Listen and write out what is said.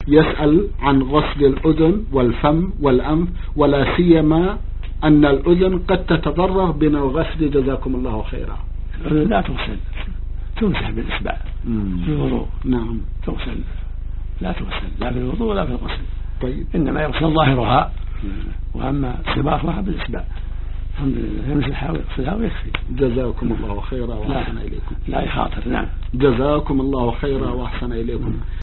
يسأل عن غسل الأذن والفم والأنف، ولا سيما أن الأذن قد تتضرر من الغسل، جزاكم الله خيرا. الأذن لا تغسل، تمسح بالإصبع في الوضوء. نعم. تغسل لا تغسل لا في الوضوء ولا في الغسل. طيب. إنما يغسل ظاهرها، وأما السباقها بالإصبع. الحمد لله، يمسحها ويغسلها ويكفي. جزاكم الله خيرا وأحسن إليكم. لا يخاطر. نعم. جزاكم الله خيرا وأحسن إليكم.